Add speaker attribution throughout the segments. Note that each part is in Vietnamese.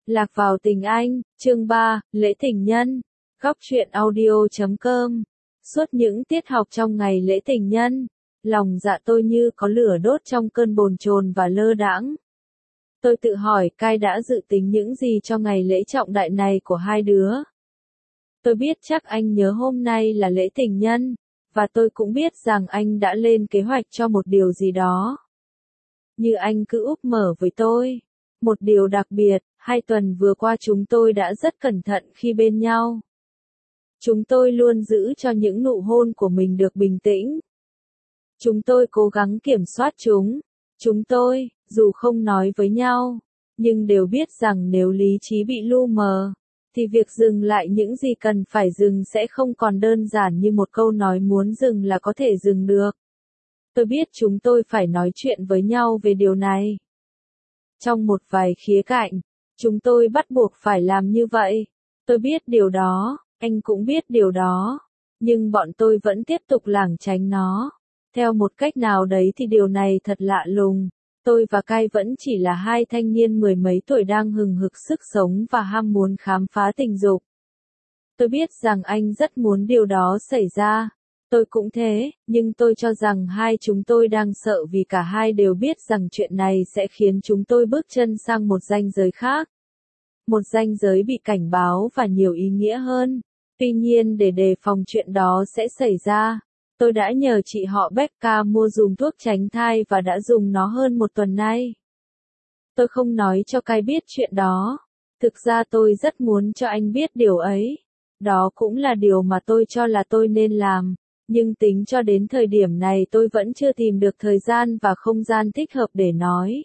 Speaker 1: Lạc vào tình anh, chương 3, lễ tình nhân. Góc truyện audio.com. Suốt những tiết học trong ngày lễ tình nhân, lòng dạ tôi như có lửa đốt trong cơn bồn chồn và lơ đãng. Tôi tự hỏi Kai đã dự tính những gì cho ngày lễ trọng đại này của hai đứa. Tôi biết chắc anh nhớ hôm nay là lễ tình nhân, và tôi cũng biết rằng anh đã lên kế hoạch cho một điều gì đó. Như anh cứ úp mở với tôi. Một điều đặc biệt, 2 tuần vừa qua chúng tôi đã rất cẩn thận khi bên nhau. Chúng tôi luôn giữ cho những nụ hôn của mình được bình tĩnh. Chúng tôi cố gắng kiểm soát chúng. Chúng tôi, dù không nói với nhau, nhưng đều biết rằng nếu lý trí bị lu mờ, thì việc dừng lại những gì cần phải dừng sẽ không còn đơn giản như một câu nói muốn dừng là có thể dừng được. Tôi biết chúng tôi phải nói chuyện với nhau về điều này. Trong một vài khía cạnh, chúng tôi bắt buộc phải làm như vậy. Tôi biết điều đó, anh cũng biết điều đó, nhưng bọn tôi vẫn tiếp tục lảng tránh nó. Theo một cách nào đấy thì điều này thật lạ lùng. Tôi và Kai vẫn chỉ là 2 thanh niên mười mấy tuổi đang hừng hực sức sống và ham muốn khám phá tình dục. Tôi biết rằng anh rất muốn điều đó xảy ra. Tôi cũng thế, nhưng tôi cho rằng hai chúng tôi đang sợ vì cả hai đều biết rằng chuyện này sẽ khiến chúng tôi bước chân sang một ranh giới khác. Một ranh giới bị cảnh báo và nhiều ý nghĩa hơn. Tuy nhiên để đề phòng chuyện đó sẽ xảy ra, tôi đã nhờ chị họ Becca mua dùm thuốc tránh thai và đã dùng nó hơn 1 tuần nay. Tôi không nói cho Kai biết chuyện đó. Thực ra tôi rất muốn cho anh biết điều ấy. Đó cũng là điều mà tôi cho là tôi nên làm. Nhưng tính cho đến thời điểm này tôi vẫn chưa tìm được thời gian và không gian thích hợp để nói.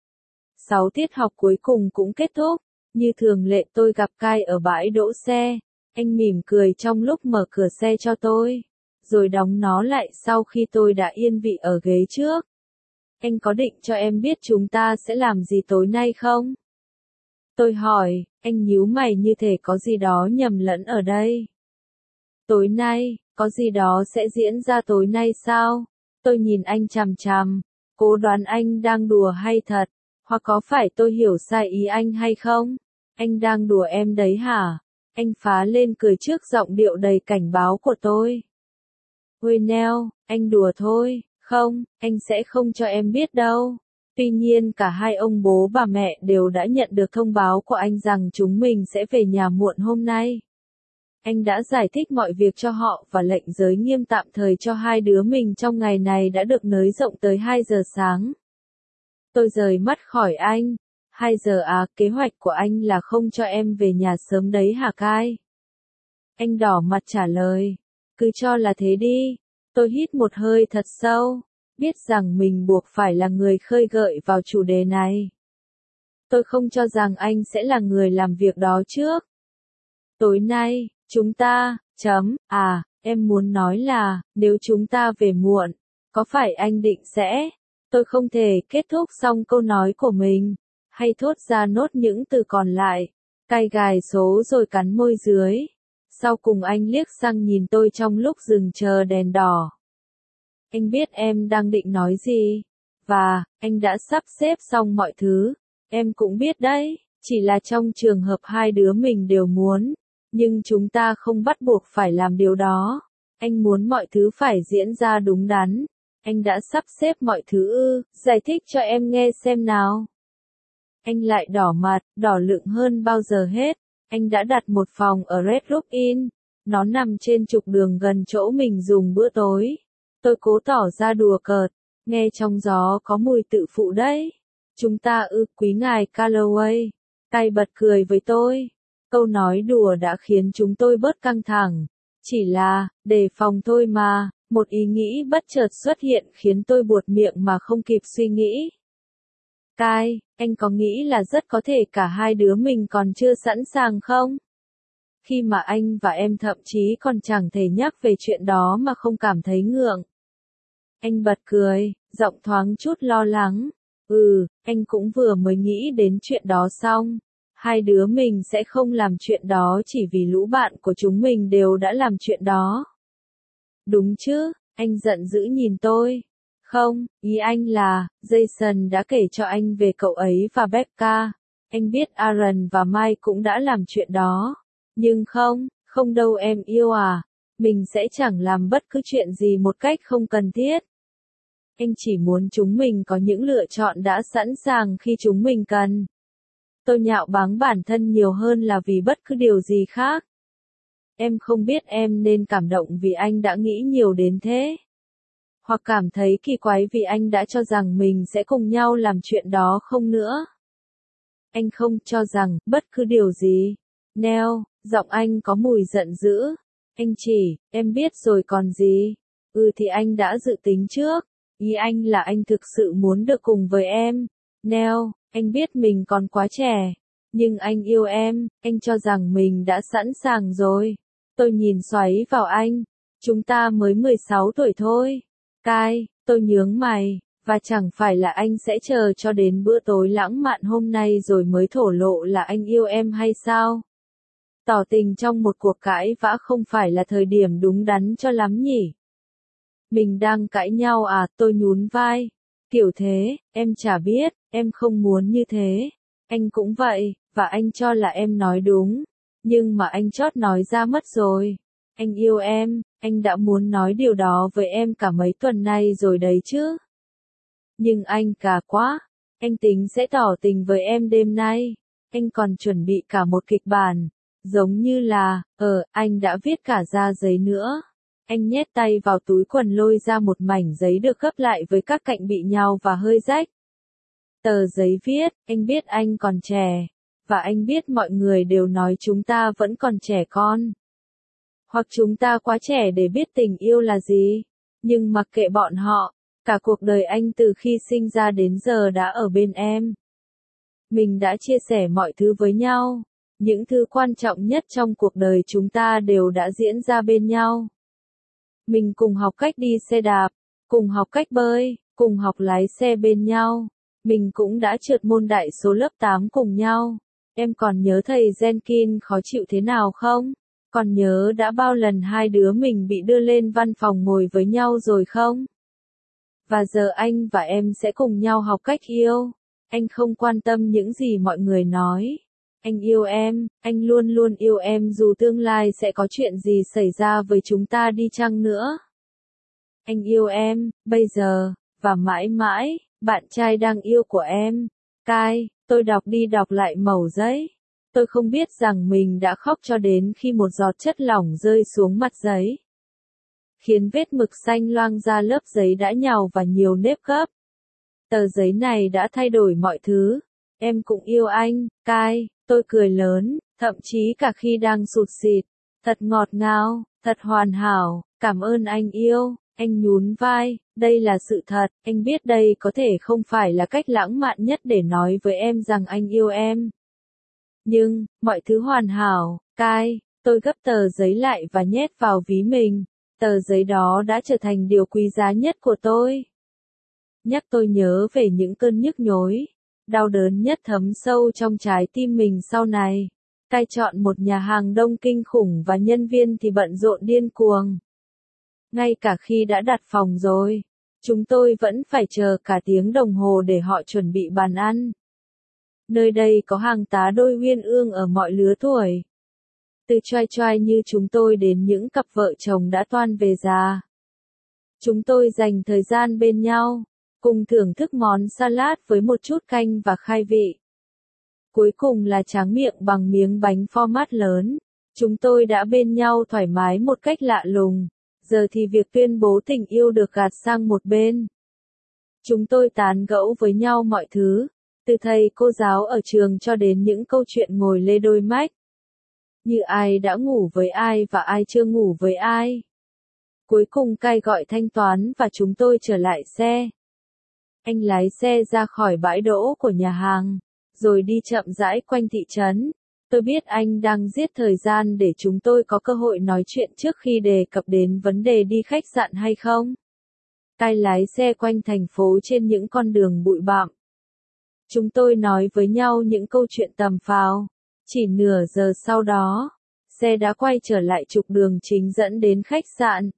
Speaker 1: 6 tiết học cuối cùng cũng kết thúc. Như thường lệ tôi gặp Kai ở bãi đỗ xe. Anh mỉm cười trong lúc mở cửa xe cho tôi, rồi đóng nó lại sau khi tôi đã yên vị ở ghế trước. Anh có định cho em biết chúng ta sẽ làm gì tối nay không? Tôi hỏi, anh nhíu mày như thể có gì đó nhầm lẫn ở đây. Tối nay, có gì đó sẽ diễn ra tối nay sao? Tôi nhìn anh chằm chằm, cố đoán anh đang đùa hay thật, hoặc có phải tôi hiểu sai ý anh hay không? Anh đang đùa em đấy hả? Anh phá lên cười trước giọng điệu đầy cảnh báo của tôi. Ôi neo, anh đùa thôi, không, anh sẽ không cho em biết đâu. Tuy nhiên cả hai ông bố bà mẹ đều đã nhận được thông báo của anh rằng chúng mình sẽ về nhà muộn hôm nay. Anh đã giải thích mọi việc cho họ và lệnh giới nghiêm tạm thời cho hai đứa mình trong ngày này đã được nới rộng tới 2 giờ sáng. Tôi rời mắt khỏi anh. 2 giờ à, kế hoạch của anh là không cho em về nhà sớm đấy hả Kai? Anh đỏ mặt trả lời. Cứ cho là thế đi. Tôi hít một hơi thật sâu, biết rằng mình buộc phải là người khơi gợi vào chủ đề này. Tôi không cho rằng anh sẽ là người làm việc đó trước. Tối nay, chúng ta, em muốn nói là, nếu chúng ta về muộn, có phải anh định sẽ? Tôi không thể kết thúc xong câu nói của mình, hay thốt ra nốt những từ còn lại. Kai gài số rồi cắn môi dưới. Sau cùng anh liếc sang nhìn tôi trong lúc dừng chờ đèn đỏ. Anh biết em đang định nói gì, và, anh đã sắp xếp xong mọi thứ. Em cũng biết đấy, chỉ là trong trường hợp hai đứa mình đều muốn, nhưng chúng ta không bắt buộc phải làm điều đó. Anh muốn mọi thứ phải diễn ra đúng đắn. Anh đã sắp xếp mọi thứ ư, giải thích cho em nghe xem nào. Anh lại đỏ mặt, đỏ lựng hơn bao giờ hết. Anh đã đặt một phòng ở Red Rock Inn. Nó nằm trên trục đường gần chỗ mình dùng bữa tối. Tôi cố tỏ ra đùa cợt. Nghe trong gió có mùi tự phụ đấy. Chúng ta quý ngài Calloway. Kai bật cười với tôi. Câu nói đùa đã khiến chúng tôi bớt căng thẳng. Chỉ là, đề phòng thôi mà. Một ý nghĩ bất chợt xuất hiện khiến tôi buột miệng mà không kịp suy nghĩ. Kai, anh có nghĩ là rất có thể cả hai đứa mình còn chưa sẵn sàng không? Khi mà anh và em thậm chí còn chẳng thể nhắc về chuyện đó mà không cảm thấy ngượng. Anh bật cười, giọng thoáng chút lo lắng. Anh cũng vừa mới nghĩ đến chuyện đó xong. Hai đứa mình sẽ không làm chuyện đó chỉ vì lũ bạn của chúng mình đều đã làm chuyện đó. Đúng chứ, anh giận dữ nhìn tôi. Không, ý anh là, Jason đã kể cho anh về cậu ấy và Becca. Anh biết Aaron và Mai cũng đã làm chuyện đó. Nhưng không đâu em yêu à. Mình sẽ chẳng làm bất cứ chuyện gì một cách không cần thiết. Anh chỉ muốn chúng mình có những lựa chọn đã sẵn sàng khi chúng mình cần. Tôi nhạo báng bản thân nhiều hơn là vì bất cứ điều gì khác. Em không biết em nên cảm động vì anh đã nghĩ nhiều đến thế. Hoặc cảm thấy kỳ quái vì anh đã cho rằng mình sẽ cùng nhau làm chuyện đó không nữa. Anh không cho rằng bất cứ điều gì. Neil, giọng anh có mùi giận dữ. Anh chỉ, em biết rồi còn gì. Thì anh đã dự tính trước. Ý anh là anh thực sự muốn được cùng với em. Neil, anh biết mình còn quá trẻ. Nhưng anh yêu em, anh cho rằng mình đã sẵn sàng rồi. Tôi nhìn xoáy vào anh. Chúng ta mới 16 tuổi thôi. Kai, tôi nhướng mày. Và chẳng phải là anh sẽ chờ cho đến bữa tối lãng mạn hôm nay rồi mới thổ lộ là anh yêu em hay sao? Tỏ tình trong một cuộc cãi vã không phải là thời điểm đúng đắn cho lắm nhỉ? Mình đang cãi nhau à? Tôi nhún vai. Kiểu thế, em chả biết, em không muốn như thế. Anh cũng vậy, và anh cho là em nói đúng. Nhưng mà anh chót nói ra mất rồi. Anh yêu em, anh đã muốn nói điều đó với em cả mấy tuần nay rồi đấy chứ. Nhưng anh cả quá. Anh tính sẽ tỏ tình với em đêm nay. Anh còn chuẩn bị cả một kịch bản. Giống như là, anh đã viết cả ra giấy nữa. Anh nhét tay vào túi quần lôi ra một mảnh giấy được gấp lại với các cạnh bị nhàu và hơi rách. Tờ giấy viết, anh biết anh còn trẻ. Và anh biết mọi người đều nói chúng ta vẫn còn trẻ con. Hoặc chúng ta quá trẻ để biết tình yêu là gì. Nhưng mặc kệ bọn họ. Cả cuộc đời anh từ khi sinh ra đến giờ đã ở bên em. Mình đã chia sẻ mọi thứ với nhau. Những thứ quan trọng nhất trong cuộc đời chúng ta đều đã diễn ra bên nhau. Mình cùng học cách đi xe đạp, cùng học cách bơi, cùng học lái xe bên nhau. Mình cũng đã trượt môn đại số lớp 8 cùng nhau. Em còn nhớ thầy Jenkins khó chịu thế nào không? Còn nhớ đã bao lần hai đứa mình bị đưa lên văn phòng ngồi với nhau rồi không? Và giờ anh và em sẽ cùng nhau học cách yêu. Anh không quan tâm những gì mọi người nói. Anh yêu em, anh luôn luôn yêu em dù tương lai sẽ có chuyện gì xảy ra với chúng ta đi chăng nữa. Anh yêu em, bây giờ, và mãi mãi, bạn trai đang yêu của em. Kai, tôi đọc đi đọc lại mẩu giấy. Tôi không biết rằng mình đã khóc cho đến khi một giọt chất lỏng rơi xuống mặt giấy. Khiến vết mực xanh loang ra lớp giấy đã nhàu và nhiều nếp gấp. Tờ giấy này đã thay đổi mọi thứ. Em cũng yêu anh, Kai, tôi cười lớn, thậm chí cả khi đang sụt sịt. Thật ngọt ngào, thật hoàn hảo, cảm ơn anh yêu, anh nhún vai, đây là sự thật, anh biết đây có thể không phải là cách lãng mạn nhất để nói với em rằng anh yêu em. Nhưng, mọi thứ hoàn hảo, Kai, tôi gấp tờ giấy lại và nhét vào ví mình. Tờ giấy đó đã trở thành điều quý giá nhất của tôi. Nhắc tôi nhớ về những cơn nhức nhối, đau đớn nhất thấm sâu trong trái tim mình sau này. Kai chọn một nhà hàng đông kinh khủng và nhân viên thì bận rộn điên cuồng. Ngay cả khi đã đặt phòng rồi, chúng tôi vẫn phải chờ cả tiếng đồng hồ để họ chuẩn bị bàn ăn. Nơi đây có hàng tá đôi uyên ương ở mọi lứa tuổi. Từ choai choai như chúng tôi đến những cặp vợ chồng đã toan về già. Chúng tôi dành thời gian bên nhau, cùng thưởng thức món salad với một chút canh và khai vị. Cuối cùng là tráng miệng bằng miếng bánh format lớn. Chúng tôi đã bên nhau thoải mái một cách lạ lùng. Giờ thì việc tuyên bố tình yêu được gạt sang một bên. Chúng tôi tán gẫu với nhau mọi thứ, từ thầy cô giáo ở trường cho đến những câu chuyện ngồi lê đôi mách. Như ai đã ngủ với ai và ai chưa ngủ với ai. Cuối cùng Kai gọi thanh toán và chúng tôi trở lại xe. Anh lái xe ra khỏi bãi đỗ của nhà hàng, rồi đi chậm rãi quanh thị trấn. Tôi biết anh đang giết thời gian để chúng tôi có cơ hội nói chuyện trước khi đề cập đến vấn đề đi khách sạn hay không. Kai lái xe quanh thành phố trên những con đường bụi bặm. Chúng tôi nói với nhau những câu chuyện tầm phào. Chỉ nửa giờ sau đó, xe đã quay trở lại trục đường chính dẫn đến khách sạn.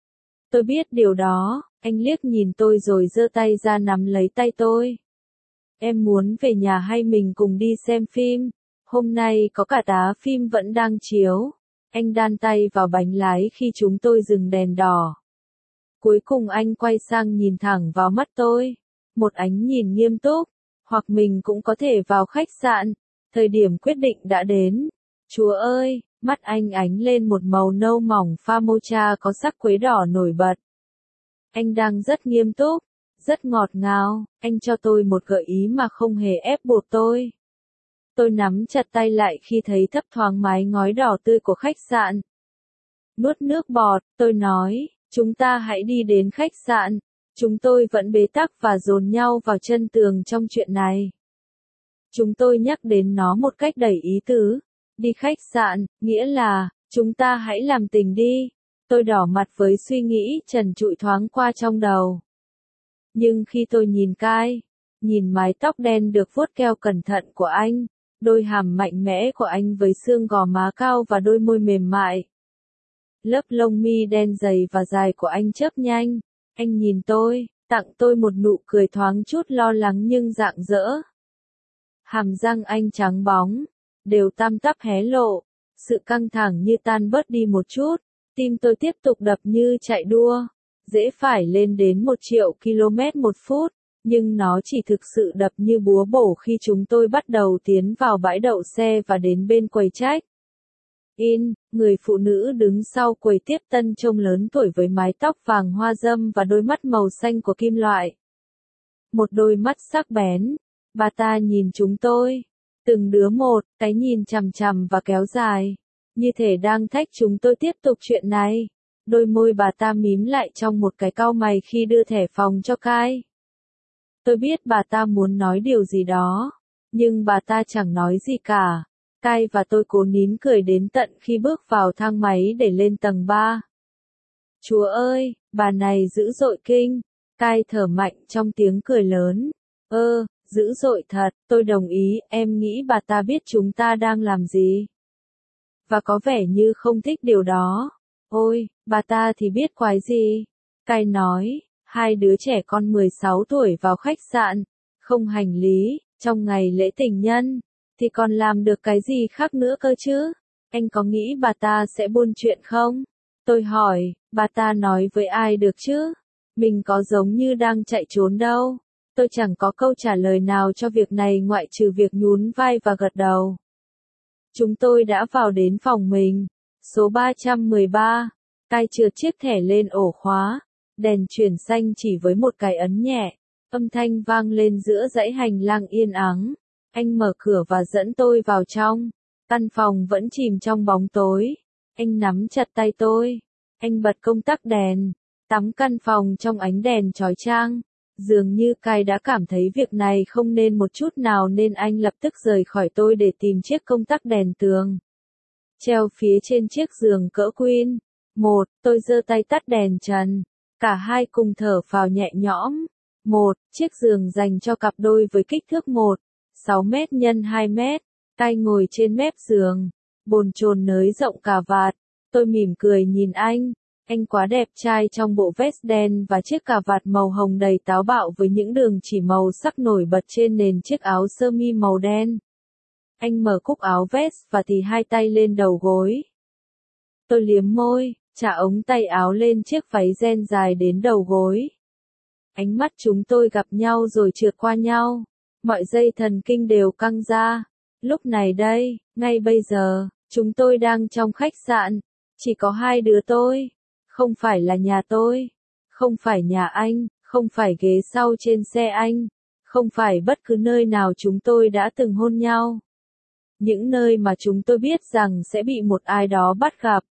Speaker 1: Tôi biết điều đó, anh liếc nhìn tôi rồi giơ tay ra nắm lấy tay tôi. Em muốn về nhà hay mình cùng đi xem phim? Hôm nay có cả tá phim vẫn đang chiếu. Anh đan tay vào bánh lái khi chúng tôi dừng đèn đỏ. Cuối cùng anh quay sang nhìn thẳng vào mắt tôi. Một ánh nhìn nghiêm túc. Hoặc mình cũng có thể vào khách sạn. Thời điểm quyết định đã đến. Chúa ơi, mắt anh ánh lên một màu nâu mỏng pha mocha có sắc quế đỏ nổi bật. Anh đang rất nghiêm túc, rất ngọt ngào, anh cho tôi một gợi ý mà không hề ép buộc tôi. Tôi nắm chặt tay lại khi thấy thấp thoáng mái ngói đỏ tươi của khách sạn. Nuốt nước bọt, tôi nói, chúng ta hãy đi đến khách sạn. Chúng tôi vẫn bế tắc và dồn nhau vào chân tường trong chuyện này. Chúng tôi nhắc đến nó một cách đầy ý tứ. Đi khách sạn, nghĩa là, chúng ta hãy làm tình đi. Tôi đỏ mặt với suy nghĩ trần trụi thoáng qua trong đầu. Nhưng khi tôi nhìn Kai, nhìn mái tóc đen được vuốt keo cẩn thận của anh, đôi hàm mạnh mẽ của anh với xương gò má cao và đôi môi mềm mại. Lớp lông mi đen dày và dài của anh chớp nhanh, anh nhìn tôi, tặng tôi một nụ cười thoáng chút lo lắng nhưng rạng rỡ. Hàm răng anh trắng bóng, đều tăm tắp hé lộ, sự căng thẳng như tan bớt đi một chút, tim tôi tiếp tục đập như chạy đua, dễ phải lên đến 1 triệu km một phút, nhưng nó chỉ thực sự đập như búa bổ khi chúng tôi bắt đầu tiến vào bãi đậu xe và đến bên quầy check. Người phụ nữ đứng sau quầy tiếp tân trông lớn tuổi với mái tóc vàng hoa râm và đôi mắt màu xanh của kim loại. Một đôi mắt sắc bén, bà ta nhìn chúng tôi. Từng đứa một, cái nhìn chằm chằm và kéo dài. Như thể đang thách chúng tôi tiếp tục chuyện này. Đôi môi bà ta mím lại trong một cái cau mày khi đưa thẻ phòng cho Kai. Tôi biết bà ta muốn nói điều gì đó. Nhưng bà ta chẳng nói gì cả. Kai và tôi cố nín cười đến tận khi bước vào thang máy để lên tầng 3. Chúa ơi, bà này dữ dội kinh. Kai thở mạnh trong tiếng cười lớn. Dữ dội thật, tôi đồng ý, em nghĩ bà ta biết chúng ta đang làm gì. Và có vẻ như không thích điều đó. Ôi, bà ta thì biết quái gì. Kai nói, hai đứa trẻ con 16 tuổi vào khách sạn, không hành lý, trong ngày lễ tình nhân, thì còn làm được cái gì khác nữa cơ chứ? Anh có nghĩ bà ta sẽ buôn chuyện không? Tôi hỏi, bà ta nói với ai được chứ? Mình có giống như đang chạy trốn đâu. Tôi chẳng có câu trả lời nào cho việc này ngoại trừ việc nhún vai và gật đầu. Chúng tôi đã vào đến phòng mình. Số 313. Kai trượt chiếc thẻ lên ổ khóa. Đèn chuyển xanh chỉ với một cái ấn nhẹ. Âm thanh vang lên giữa dãy hành lang yên ắng. Anh mở cửa và dẫn tôi vào trong. Căn phòng vẫn chìm trong bóng tối. Anh nắm chặt tay tôi. Anh bật công tắc đèn. Tắm căn phòng trong ánh đèn chói chang. Dường như Kai đã cảm thấy việc này không nên một chút nào nên anh lập tức rời khỏi tôi để tìm chiếc công tắc đèn tường. Treo phía trên chiếc giường cỡ queen. Tôi giơ tay tắt đèn trần. Cả hai cùng thở phào nhẹ nhõm. Chiếc giường dành cho cặp đôi với kích thước 6 mét x 2 mét. Kai ngồi trên mép giường. Bồn chồn nới rộng cà vạt. Tôi mỉm cười nhìn anh. Anh quá đẹp trai trong bộ vest đen và chiếc cà vạt màu hồng đầy táo bạo với những đường chỉ màu sắc nổi bật trên nền chiếc áo sơ mi màu đen. Anh mở cúc áo vest và thì hai tay lên đầu gối. Tôi liếm môi, chả ống tay áo lên chiếc váy ren dài đến đầu gối. Ánh mắt chúng tôi gặp nhau rồi trượt qua nhau. Mọi dây thần kinh đều căng ra. Lúc này đây, ngay bây giờ, chúng tôi đang trong khách sạn. Chỉ có hai đứa tôi. Không phải là nhà tôi. Không phải nhà anh. Không phải ghế sau trên xe anh. Không phải bất cứ nơi nào chúng tôi đã từng hôn nhau. Những nơi mà chúng tôi biết rằng sẽ bị một ai đó bắt gặp.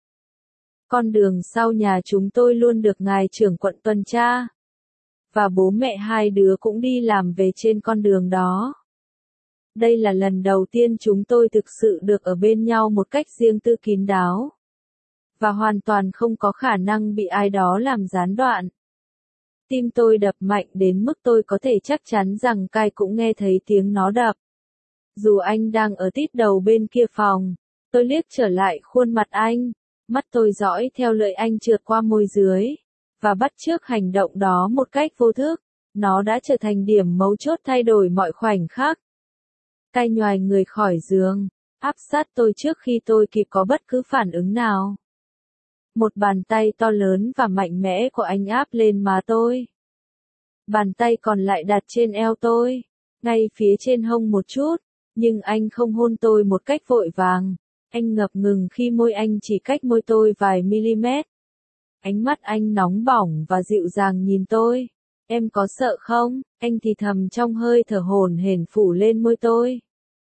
Speaker 1: Con đường sau nhà chúng tôi luôn được ngài trưởng quận tuần tra. Và bố mẹ hai đứa cũng đi làm về trên con đường đó. Đây là lần đầu tiên chúng tôi thực sự được ở bên nhau một cách riêng tư kín đáo. Và hoàn toàn không có khả năng bị ai đó làm gián đoạn. Tim tôi đập mạnh đến mức tôi có thể chắc chắn rằng Kai cũng nghe thấy tiếng nó đập. Dù anh đang ở tít đầu bên kia phòng, tôi liếc trở lại khuôn mặt anh, mắt tôi dõi theo lưỡi anh trượt qua môi dưới, và bắt chước hành động đó một cách vô thức. nó đã trở thành điểm mấu chốt thay đổi mọi khoảnh khắc. Cai nhoài người khỏi giường, áp sát tôi trước khi tôi kịp có bất cứ phản ứng nào. Một bàn tay to lớn và mạnh mẽ của anh áp lên má tôi. Bàn tay còn lại đặt trên eo tôi, ngay phía trên hông một chút, nhưng anh không hôn tôi một cách vội vàng. Anh ngập ngừng khi môi anh chỉ cách môi tôi vài mm. Ánh mắt anh nóng bỏng và dịu dàng nhìn tôi. Em có sợ không? Anh thì thầm trong hơi thở hổn hển phủ lên môi tôi.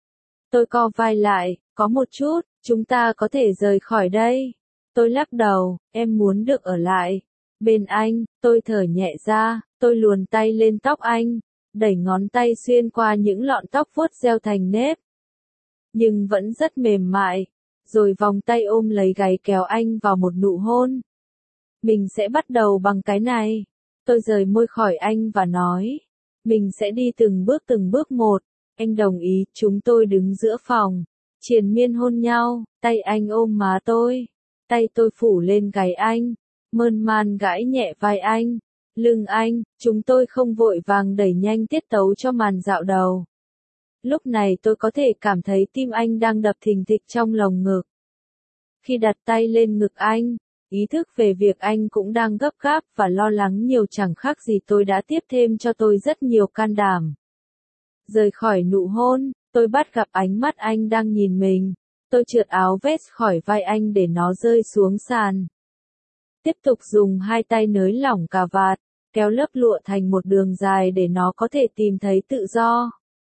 Speaker 1: Tôi co vai lại, có một chút, chúng ta có thể rời khỏi đây. Tôi lắc đầu, em muốn được ở lại. Bên anh, tôi thở nhẹ ra, tôi luồn tay lên tóc anh, đẩy ngón tay xuyên qua những lọn tóc vuốt gieo thành nếp. Nhưng vẫn rất mềm mại, rồi vòng tay ôm lấy gáy kéo anh vào một nụ hôn. Mình sẽ bắt đầu bằng cái này. Tôi rời môi khỏi anh và nói, mình sẽ đi từng bước một. Anh đồng ý, chúng tôi đứng giữa phòng, triền miên hôn nhau, tay anh ôm má tôi, tay tôi phủ lên gáy anh, mơn man gãi nhẹ vai anh, lưng anh, chúng tôi không vội vàng đẩy nhanh tiết tấu cho màn dạo đầu. Lúc này tôi có thể cảm thấy tim anh đang đập thình thịch trong lồng ngực. Khi đặt tay lên ngực anh, ý thức về việc anh cũng đang gấp gáp và lo lắng nhiều chẳng khác gì tôi đã tiếp thêm cho tôi rất nhiều can đảm. Rời khỏi nụ hôn, tôi bắt gặp ánh mắt anh đang nhìn mình. Tôi trượt áo vest khỏi vai anh để nó rơi xuống sàn. Tiếp tục dùng hai tay nới lỏng cà vạt, kéo lớp lụa thành một đường dài để nó có thể tìm thấy tự do.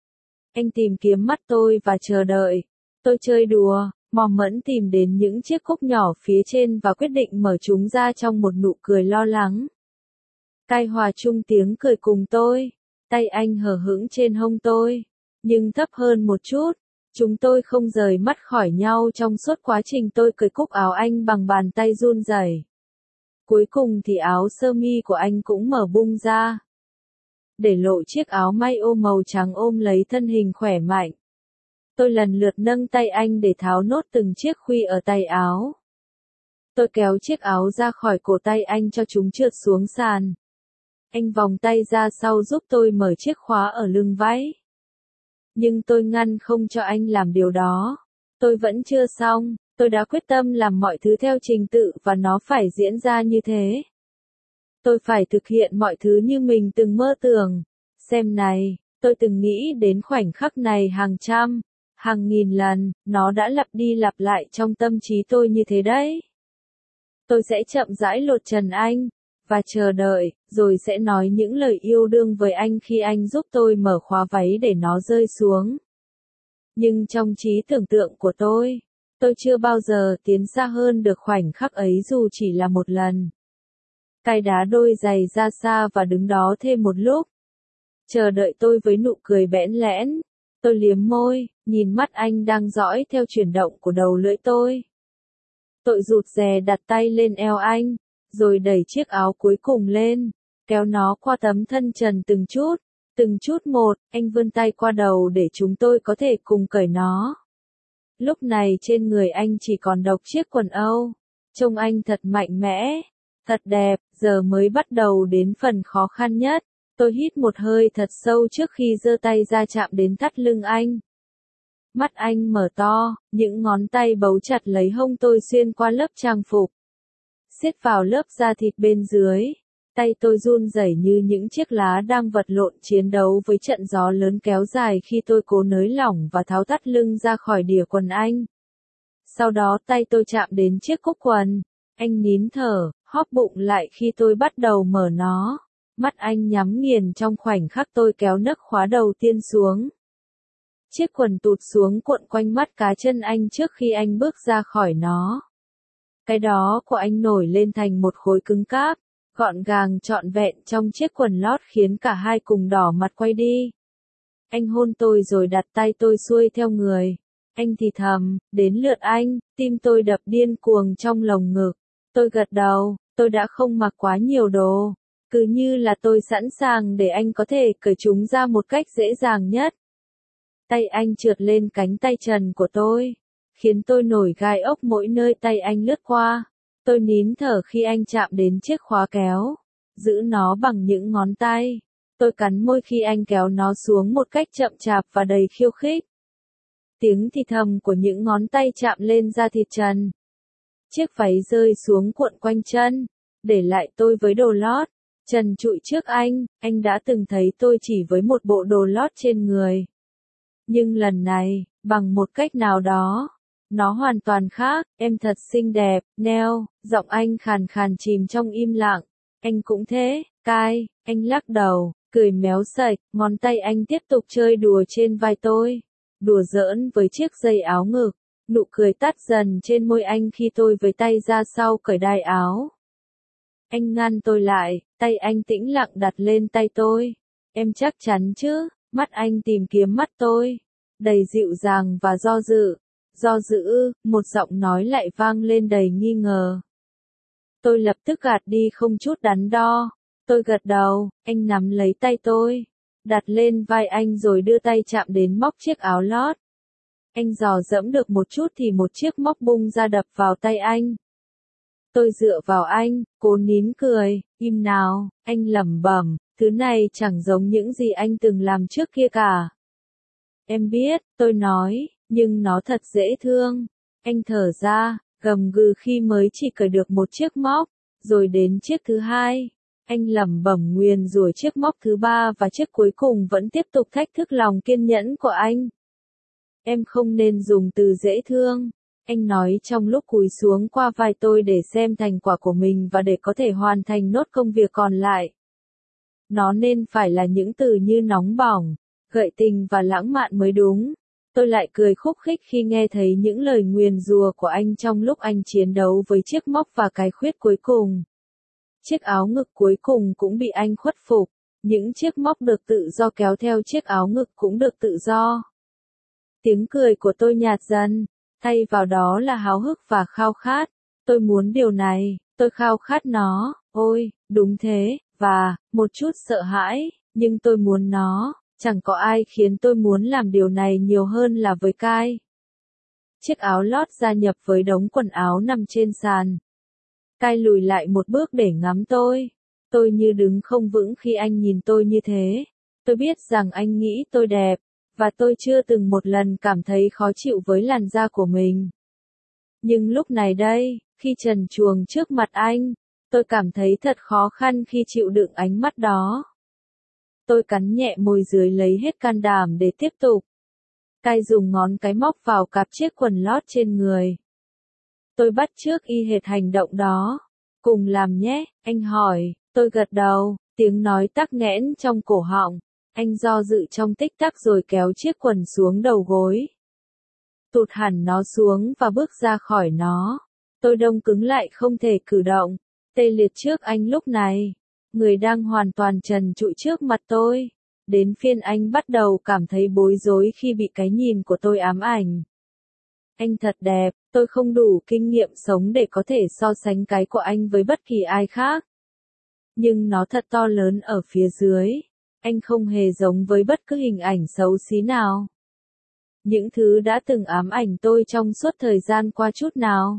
Speaker 1: Anh tìm kiếm mắt tôi và chờ đợi. Tôi chơi đùa, mò mẫm tìm đến những chiếc cúc nhỏ phía trên và quyết định mở chúng ra trong một nụ cười lo lắng. Cai hòa chung tiếng cười cùng tôi. Tay anh hờ hững trên hông tôi, nhưng thấp hơn một chút. Chúng tôi không rời mắt khỏi nhau trong suốt quá trình tôi cởi cúc áo anh bằng bàn tay run rẩy. Cuối cùng thì áo sơ mi của anh cũng mở bung ra, để lộ chiếc áo may ô màu trắng ôm lấy thân hình khỏe mạnh. Tôi lần lượt nâng tay anh để tháo nốt từng chiếc khuy ở tay áo. Tôi kéo chiếc áo ra khỏi cổ tay anh cho chúng trượt xuống sàn. Anh vòng tay ra sau giúp tôi mở chiếc khóa ở lưng váy. Nhưng tôi ngăn không cho anh làm điều đó. Tôi vẫn chưa xong, tôi đã quyết tâm làm mọi thứ theo trình tự và nó phải diễn ra như thế. Tôi phải thực hiện mọi thứ như mình từng mơ tưởng. Xem này, tôi từng nghĩ đến khoảnh khắc này hàng trăm, hàng nghìn lần, nó đã lặp đi lặp lại trong tâm trí tôi như thế đấy. Tôi sẽ chậm rãi lột trần anh, và chờ đợi, rồi sẽ nói những lời yêu đương với anh khi anh giúp tôi mở khóa váy để nó rơi xuống. Nhưng trong trí tưởng tượng của tôi chưa bao giờ tiến xa hơn được khoảnh khắc ấy dù chỉ là một lần. Cai đá đôi giày ra xa và đứng đó thêm một lúc. Chờ đợi tôi với nụ cười bẽn lẽn. Tôi liếm môi, nhìn mắt anh đang dõi theo chuyển động của đầu lưỡi tôi. Tôi rụt rè đặt tay lên eo anh, rồi đẩy chiếc áo cuối cùng lên, kéo nó qua tấm thân trần từng chút một, anh vươn tay qua đầu để chúng tôi có thể cùng cởi nó. Lúc này trên người anh chỉ còn độc chiếc quần âu, trông anh thật mạnh mẽ, thật đẹp, giờ mới bắt đầu đến phần khó khăn nhất. Tôi hít một hơi thật sâu trước khi giơ tay ra chạm đến thắt lưng anh. Mắt anh mở to, những ngón tay bấu chặt lấy hông tôi xuyên qua lớp trang phục, siết vào lớp da thịt bên dưới. Tay tôi run rẩy như những chiếc lá đang vật lộn chiến đấu với trận gió lớn kéo dài khi tôi cố nới lỏng và tháo thắt lưng ra khỏi đỉa quần anh. Sau đó tay tôi chạm đến chiếc cúc quần. Anh nín thở, hóp bụng lại khi tôi bắt đầu mở nó. Mắt anh nhắm nghiền trong khoảnh khắc tôi kéo nấc khóa đầu tiên xuống. Chiếc quần tụt xuống cuộn quanh mắt cá chân anh trước khi anh bước ra khỏi nó. Cái đó của anh nổi lên thành một khối cứng cáp, gọn gàng trọn vẹn trong chiếc quần lót khiến cả hai cùng đỏ mặt quay đi. Anh hôn tôi rồi đặt tay tôi xuôi theo người. Anh thì thầm, đến lượt anh, tim tôi đập điên cuồng trong lồng ngực. Tôi gật đầu, tôi đã không mặc quá nhiều đồ. Cứ như là tôi sẵn sàng để anh có thể cởi chúng ra một cách dễ dàng nhất. Tay anh trượt lên cánh tay trần của tôi, khiến tôi nổi gai ốc mỗi nơi tay anh lướt qua. Tôi nín thở khi anh chạm đến chiếc khóa kéo, giữ nó bằng những ngón tay. Tôi cắn môi khi anh kéo nó xuống một cách chậm chạp và đầy khiêu khích. Tiếng thì thầm của những ngón tay chạm lên da thịt trần. Chiếc váy rơi xuống cuộn quanh chân, để lại tôi với đồ lót. Trần trụi trước anh đã từng thấy tôi chỉ với một bộ đồ lót trên người. Nhưng lần này, bằng một cách nào đó, nó hoàn toàn khác. Em thật xinh đẹp, Neil, giọng anh khàn khàn chìm trong im lặng. Anh cũng thế, Kai, anh lắc đầu, cười méo sạch, ngón tay anh tiếp tục chơi đùa trên vai tôi, đùa giỡn với chiếc dây áo ngực. Nụ cười tắt dần trên môi anh khi tôi với tay ra sau cởi đai áo. Anh ngăn tôi lại, tay anh tĩnh lặng đặt lên tay tôi. Em chắc chắn chứ? Mắt anh tìm kiếm mắt tôi, đầy dịu dàng và do dự. Do dự ư? Một giọng nói lại vang lên đầy nghi ngờ. Tôi lập tức gạt đi không chút đắn đo. Tôi gật đầu, anh nắm lấy tay tôi, đặt lên vai anh rồi đưa tay chạm đến móc chiếc áo lót. Anh dò dẫm được một chút thì một chiếc móc bung ra đập vào tay anh. Tôi dựa vào anh, cố nín cười, im nào, anh lẩm bẩm, thứ này chẳng giống những gì anh từng làm trước kia cả. Em biết, tôi nói, nhưng nó thật dễ thương. Anh thở ra, gầm gừ khi mới chỉ cởi được một chiếc móc, rồi đến chiếc thứ hai. Anh lẩm bẩm nguyền rủa chiếc móc thứ ba và chiếc cuối cùng vẫn tiếp tục thách thức lòng kiên nhẫn của anh. Em không nên dùng từ dễ thương, anh nói trong lúc cúi xuống qua vai tôi để xem thành quả của mình và để có thể hoàn thành nốt công việc còn lại. Nó nên phải là những từ như nóng bỏng, gợi tình và lãng mạn mới đúng. Tôi lại cười khúc khích khi nghe thấy những lời nguyền rủa của anh trong lúc anh chiến đấu với chiếc móc và cái khuyết cuối cùng. Chiếc áo ngực cuối cùng cũng bị anh khuất phục, những chiếc móc được tự do kéo theo chiếc áo ngực cũng được tự do. Tiếng cười của tôi nhạt dần, thay vào đó là háo hức và khao khát. Tôi muốn điều này, tôi khao khát nó, ôi, đúng thế, và, một chút sợ hãi, nhưng tôi muốn nó, chẳng có ai khiến tôi muốn làm điều này nhiều hơn là với Kai. Chiếc áo lót gia nhập với đống quần áo nằm trên sàn. Kai lùi lại một bước để ngắm tôi. Tôi như đứng không vững khi anh nhìn tôi như thế. Tôi biết rằng anh nghĩ tôi đẹp, và tôi chưa từng một lần cảm thấy khó chịu với làn da của mình. Nhưng lúc này đây, khi trần truồng trước mặt anh, tôi cảm thấy thật khó khăn khi chịu đựng ánh mắt đó. Tôi cắn nhẹ môi dưới lấy hết can đảm để tiếp tục. Kai dùng ngón cái móc vào cặp chiếc quần lót trên người. Tôi bắt chước y hệt hành động đó. Cùng làm nhé, anh hỏi, tôi gật đầu, tiếng nói tắc nghẽn trong cổ họng. Anh do dự trong tích tắc rồi kéo chiếc quần xuống đầu gối. Tụt hẳn nó xuống và bước ra khỏi nó. Tôi đông cứng lại không thể cử động, tê liệt trước anh lúc này. Người đang hoàn toàn trần trụi trước mặt tôi. Đến phiên anh bắt đầu cảm thấy bối rối khi bị cái nhìn của tôi ám ảnh. Anh thật đẹp, tôi không đủ kinh nghiệm sống để có thể so sánh cái của anh với bất kỳ ai khác. Nhưng nó thật to lớn ở phía dưới. Anh không hề giống với bất cứ hình ảnh xấu xí nào. Những thứ đã từng ám ảnh tôi trong suốt thời gian qua chút nào.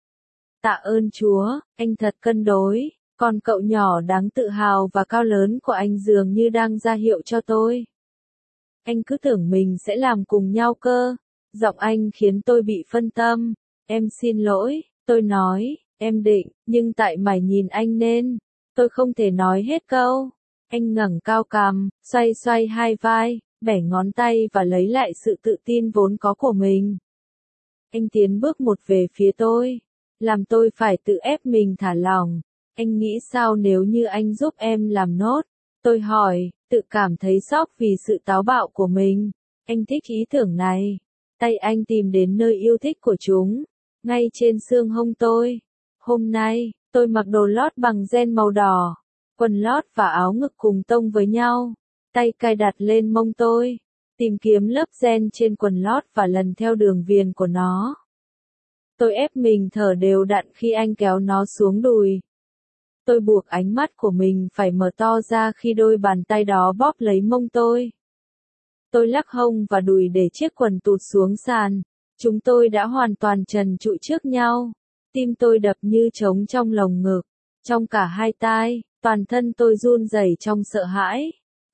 Speaker 1: Tạ ơn Chúa, anh thật cân đối. Còn cậu nhỏ đáng tự hào và cao lớn của anh dường như đang ra hiệu cho tôi. Anh cứ tưởng mình sẽ làm cùng nhau cơ. Giọng anh khiến tôi bị phân tâm. Em xin lỗi, tôi nói, em định, nhưng tại mải nhìn anh nên, tôi không thể nói hết câu. Anh ngẩng cao cằm, xoay xoay hai vai, bẻ ngón tay và lấy lại sự tự tin vốn có của mình. Anh tiến bước một về phía tôi, làm tôi phải tự ép mình thả lỏng. Anh nghĩ sao nếu như anh giúp em làm nốt? Tôi hỏi, tự cảm thấy sốc vì sự táo bạo của mình. Anh thích ý tưởng này. Tay anh tìm đến nơi yêu thích của chúng, ngay trên xương hông tôi. Hôm nay, tôi mặc đồ lót bằng ren màu đỏ, quần lót và áo ngực cùng tông với nhau. Tay cài đặt lên mông tôi, tìm kiếm lớp ren trên quần lót và lần theo đường viền của nó. Tôi ép mình thở đều đặn khi anh kéo nó xuống đùi. Tôi buộc ánh mắt của mình phải mở to ra khi đôi bàn tay đó bóp lấy mông tôi. Tôi lắc hông và đùi để chiếc quần tụt xuống sàn. Chúng tôi đã hoàn toàn trần trụi trước nhau. Tim tôi đập như trống trong lồng ngực. Trong cả hai tai, toàn thân tôi run rẩy trong sợ hãi.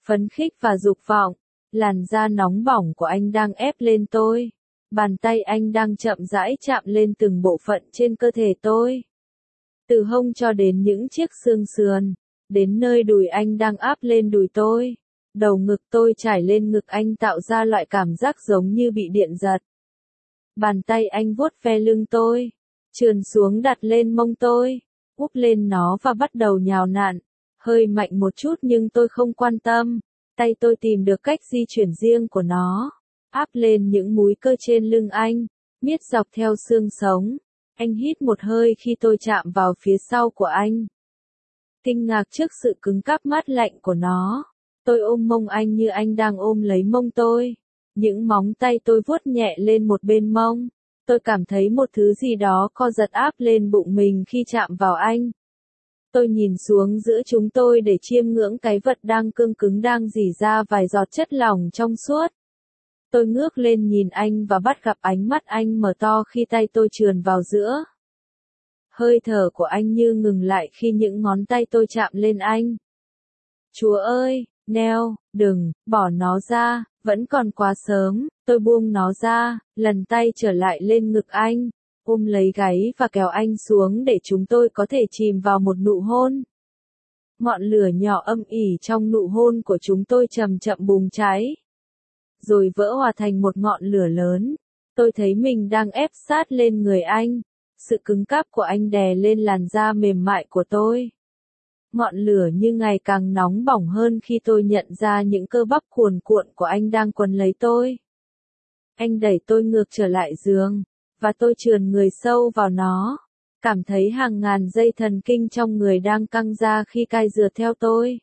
Speaker 1: phấn khích và dục vọng. Làn da nóng bỏng của anh đang ép lên tôi. Bàn tay anh đang chậm rãi chạm lên từng bộ phận trên cơ thể tôi. Từ hông cho đến những chiếc xương sườn, đến nơi đùi anh đang áp lên đùi tôi. Đầu ngực tôi trải lên ngực anh tạo ra loại cảm giác giống như bị điện giật. Bàn tay anh vuốt ve lưng tôi, trườn xuống đặt lên mông tôi, úp lên nó và bắt đầu nhào nặn. Hơi mạnh một chút nhưng tôi không quan tâm. Tay tôi tìm được cách di chuyển riêng của nó, áp lên những múi cơ trên lưng anh, miết dọc theo xương sống. Anh hít một hơi khi tôi chạm vào phía sau của anh. Kinh ngạc trước sự cứng cáp mát lạnh của nó, tôi ôm mông anh như anh đang ôm lấy mông tôi. Những móng tay tôi vuốt nhẹ lên một bên mông. Tôi cảm thấy một thứ gì đó co giật áp lên bụng mình khi chạm vào anh. Tôi nhìn xuống giữa chúng tôi để chiêm ngưỡng cái vật đang cương cứng đang rỉ ra vài giọt chất lỏng trong suốt. Tôi ngước lên nhìn anh và bắt gặp ánh mắt anh mở to khi tay tôi trườn vào giữa. Hơi thở của anh như ngừng lại khi những ngón tay tôi chạm lên anh. Chúa ơi, Neo, đừng, bỏ nó ra, vẫn còn quá sớm. Tôi buông nó ra, lần tay trở lại lên ngực anh, ôm lấy gáy và kéo anh xuống để chúng tôi có thể chìm vào một nụ hôn. Ngọn lửa nhỏ âm ỉ trong nụ hôn của chúng tôi chậm chậm bùng cháy, rồi vỡ hòa thành một ngọn lửa lớn. Tôi thấy mình đang ép sát lên người anh. Sự cứng cáp của anh đè lên làn da mềm mại của tôi. Ngọn lửa như ngày càng nóng bỏng hơn khi tôi nhận ra những cơ bắp cuồn cuộn của anh đang quấn lấy tôi. Anh đẩy tôi ngược trở lại giường, và tôi trườn người sâu vào nó. Cảm thấy hàng ngàn dây thần kinh trong người đang căng ra khi cai dừa theo tôi.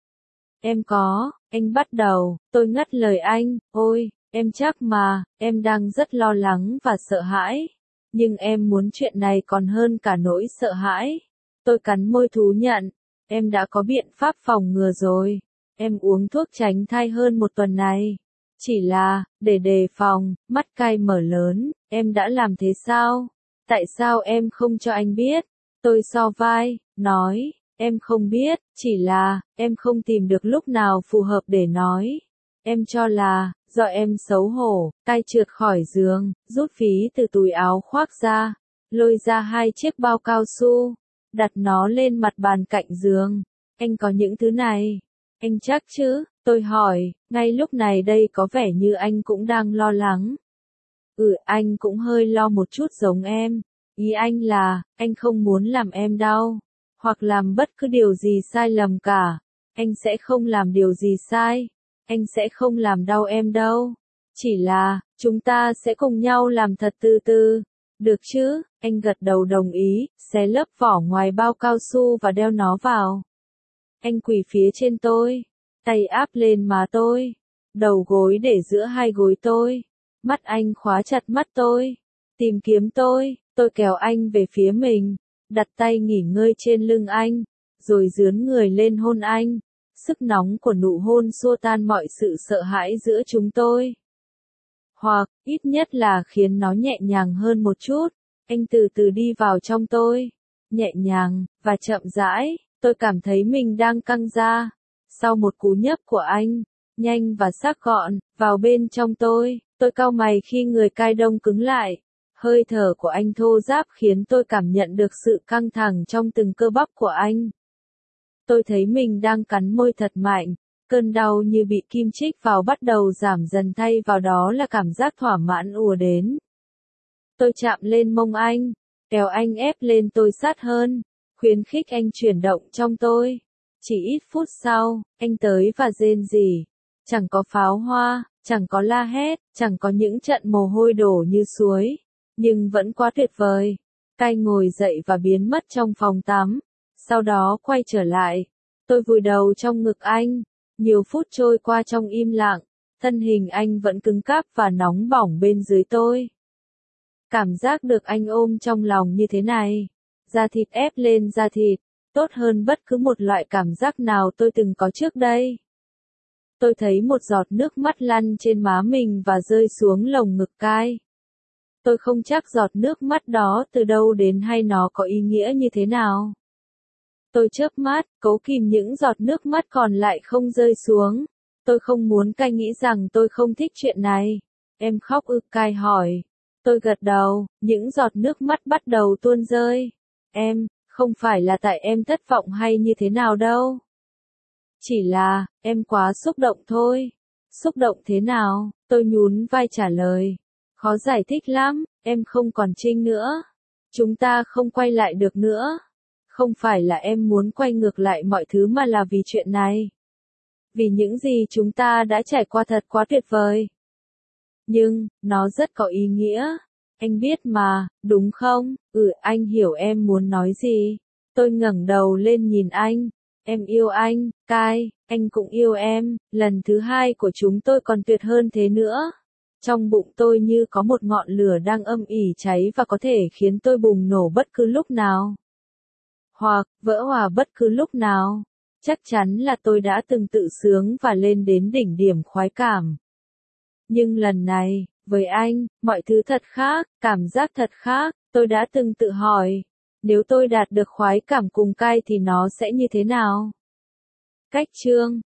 Speaker 1: Anh bắt đầu, tôi ngắt lời anh, ôi, em chắc mà, em đang rất lo lắng và sợ hãi. Nhưng em muốn chuyện này còn hơn cả nỗi sợ hãi. Tôi cắn môi thú nhận, em đã có biện pháp phòng ngừa rồi. Em uống thuốc tránh thai hơn một tuần này. Chỉ là, để đề phòng, mắt cai mở lớn, em đã làm thế sao? Tại sao em không cho anh biết? Tôi so vai, nói, em không biết, chỉ là, em không tìm được lúc nào phù hợp để nói. Em cho là, do em xấu hổ. Cai trượt khỏi giường, rút phí từ túi áo khoác ra, lôi ra 2 chiếc bao cao su, đặt nó lên mặt bàn cạnh giường. Anh có những thứ này? Anh chắc chứ? Tôi hỏi, ngay lúc này đây có vẻ như anh cũng đang lo lắng. Anh cũng hơi lo một chút giống em. Ý anh là, anh không muốn làm em đau, hoặc làm bất cứ điều gì sai lầm cả. Anh sẽ không làm điều gì sai. Anh sẽ không làm đau em đâu. Chỉ là, chúng ta sẽ cùng nhau làm thật từ từ. Được chứ? Anh gật đầu đồng ý, xé lớp vỏ ngoài bao cao su và đeo nó vào. Anh quỳ phía trên tôi, tay áp lên má tôi, đầu gối để giữa 2 gối tôi. Mắt anh khóa chặt mắt tôi, tìm kiếm tôi kéo anh về phía mình, đặt tay nghỉ ngơi trên lưng anh, rồi dướn người lên hôn anh. Sức nóng của nụ hôn xua tan mọi sự sợ hãi giữa chúng tôi. Hoặc, ít nhất là khiến nó nhẹ nhàng hơn một chút. Anh từ từ đi vào trong tôi. Nhẹ nhàng, và chậm rãi, tôi cảm thấy mình đang căng ra. Sau một cú nhấp của anh, nhanh và sắc gọn, vào bên trong tôi cau mày khi người cai đông cứng lại. Hơi thở của anh thô ráp khiến tôi cảm nhận được sự căng thẳng trong từng cơ bắp của anh. Tôi thấy mình đang cắn môi thật mạnh, cơn đau như bị kim chích vào bắt đầu giảm dần thay vào đó là cảm giác thỏa mãn ùa đến. Tôi chạm lên mông anh, kéo anh ép lên tôi sát hơn, khuyến khích anh chuyển động trong tôi. Chỉ ít phút sau, anh tới và rên rỉ. Chẳng có pháo hoa, chẳng có la hét, chẳng có những trận mồ hôi đổ như suối, nhưng vẫn quá tuyệt vời. Cai ngồi dậy và biến mất trong phòng tắm. Sau đó quay trở lại, tôi vùi đầu trong ngực anh. Nhiều phút trôi qua trong im lặng, thân hình anh vẫn cứng cáp và nóng bỏng bên dưới tôi. Cảm giác được anh ôm trong lòng như thế này, da thịt ép lên da thịt, tốt hơn bất cứ một loại cảm giác nào tôi từng có trước đây. Tôi thấy một giọt nước mắt lăn trên má mình và rơi xuống lồng ngực Cai. Tôi không chắc giọt nước mắt đó từ đâu đến hay nó có ý nghĩa như thế nào. Tôi chớp mắt, cố kìm những giọt nước mắt còn lại không rơi xuống. Tôi không muốn Cai nghĩ rằng tôi không thích chuyện này. Em khóc ư? Cai hỏi. Tôi gật đầu, những giọt nước mắt bắt đầu tuôn rơi. Em, không phải là tại em thất vọng hay như thế nào đâu. Chỉ là, em quá xúc động thôi. Xúc động thế nào? Tôi nhún vai trả lời. Khó giải thích lắm, em không còn Trinh nữa. Chúng ta không quay lại được nữa. Không phải là em muốn quay ngược lại mọi thứ mà là vì chuyện này. Vì những gì chúng ta đã trải qua thật quá tuyệt vời. Nhưng, nó rất có ý nghĩa. Anh biết mà, đúng không? Anh hiểu em muốn nói gì. Tôi ngẩng đầu lên nhìn anh. Em yêu anh, Cai, anh cũng yêu em, lần thứ hai của chúng tôi còn tuyệt hơn thế nữa. Trong bụng tôi như có một ngọn lửa đang âm ỉ cháy và có thể khiến tôi bùng nổ bất cứ lúc nào. Hoặc, vỡ hòa bất cứ lúc nào. Chắc chắn là tôi đã từng tự sướng và lên đến đỉnh điểm khoái cảm. Nhưng lần này, với anh, mọi thứ thật khác, cảm giác thật khác, tôi đã từng tự hỏi, nếu tôi đạt được khoái cảm cùng Cai thì nó sẽ như thế nào? Cách chương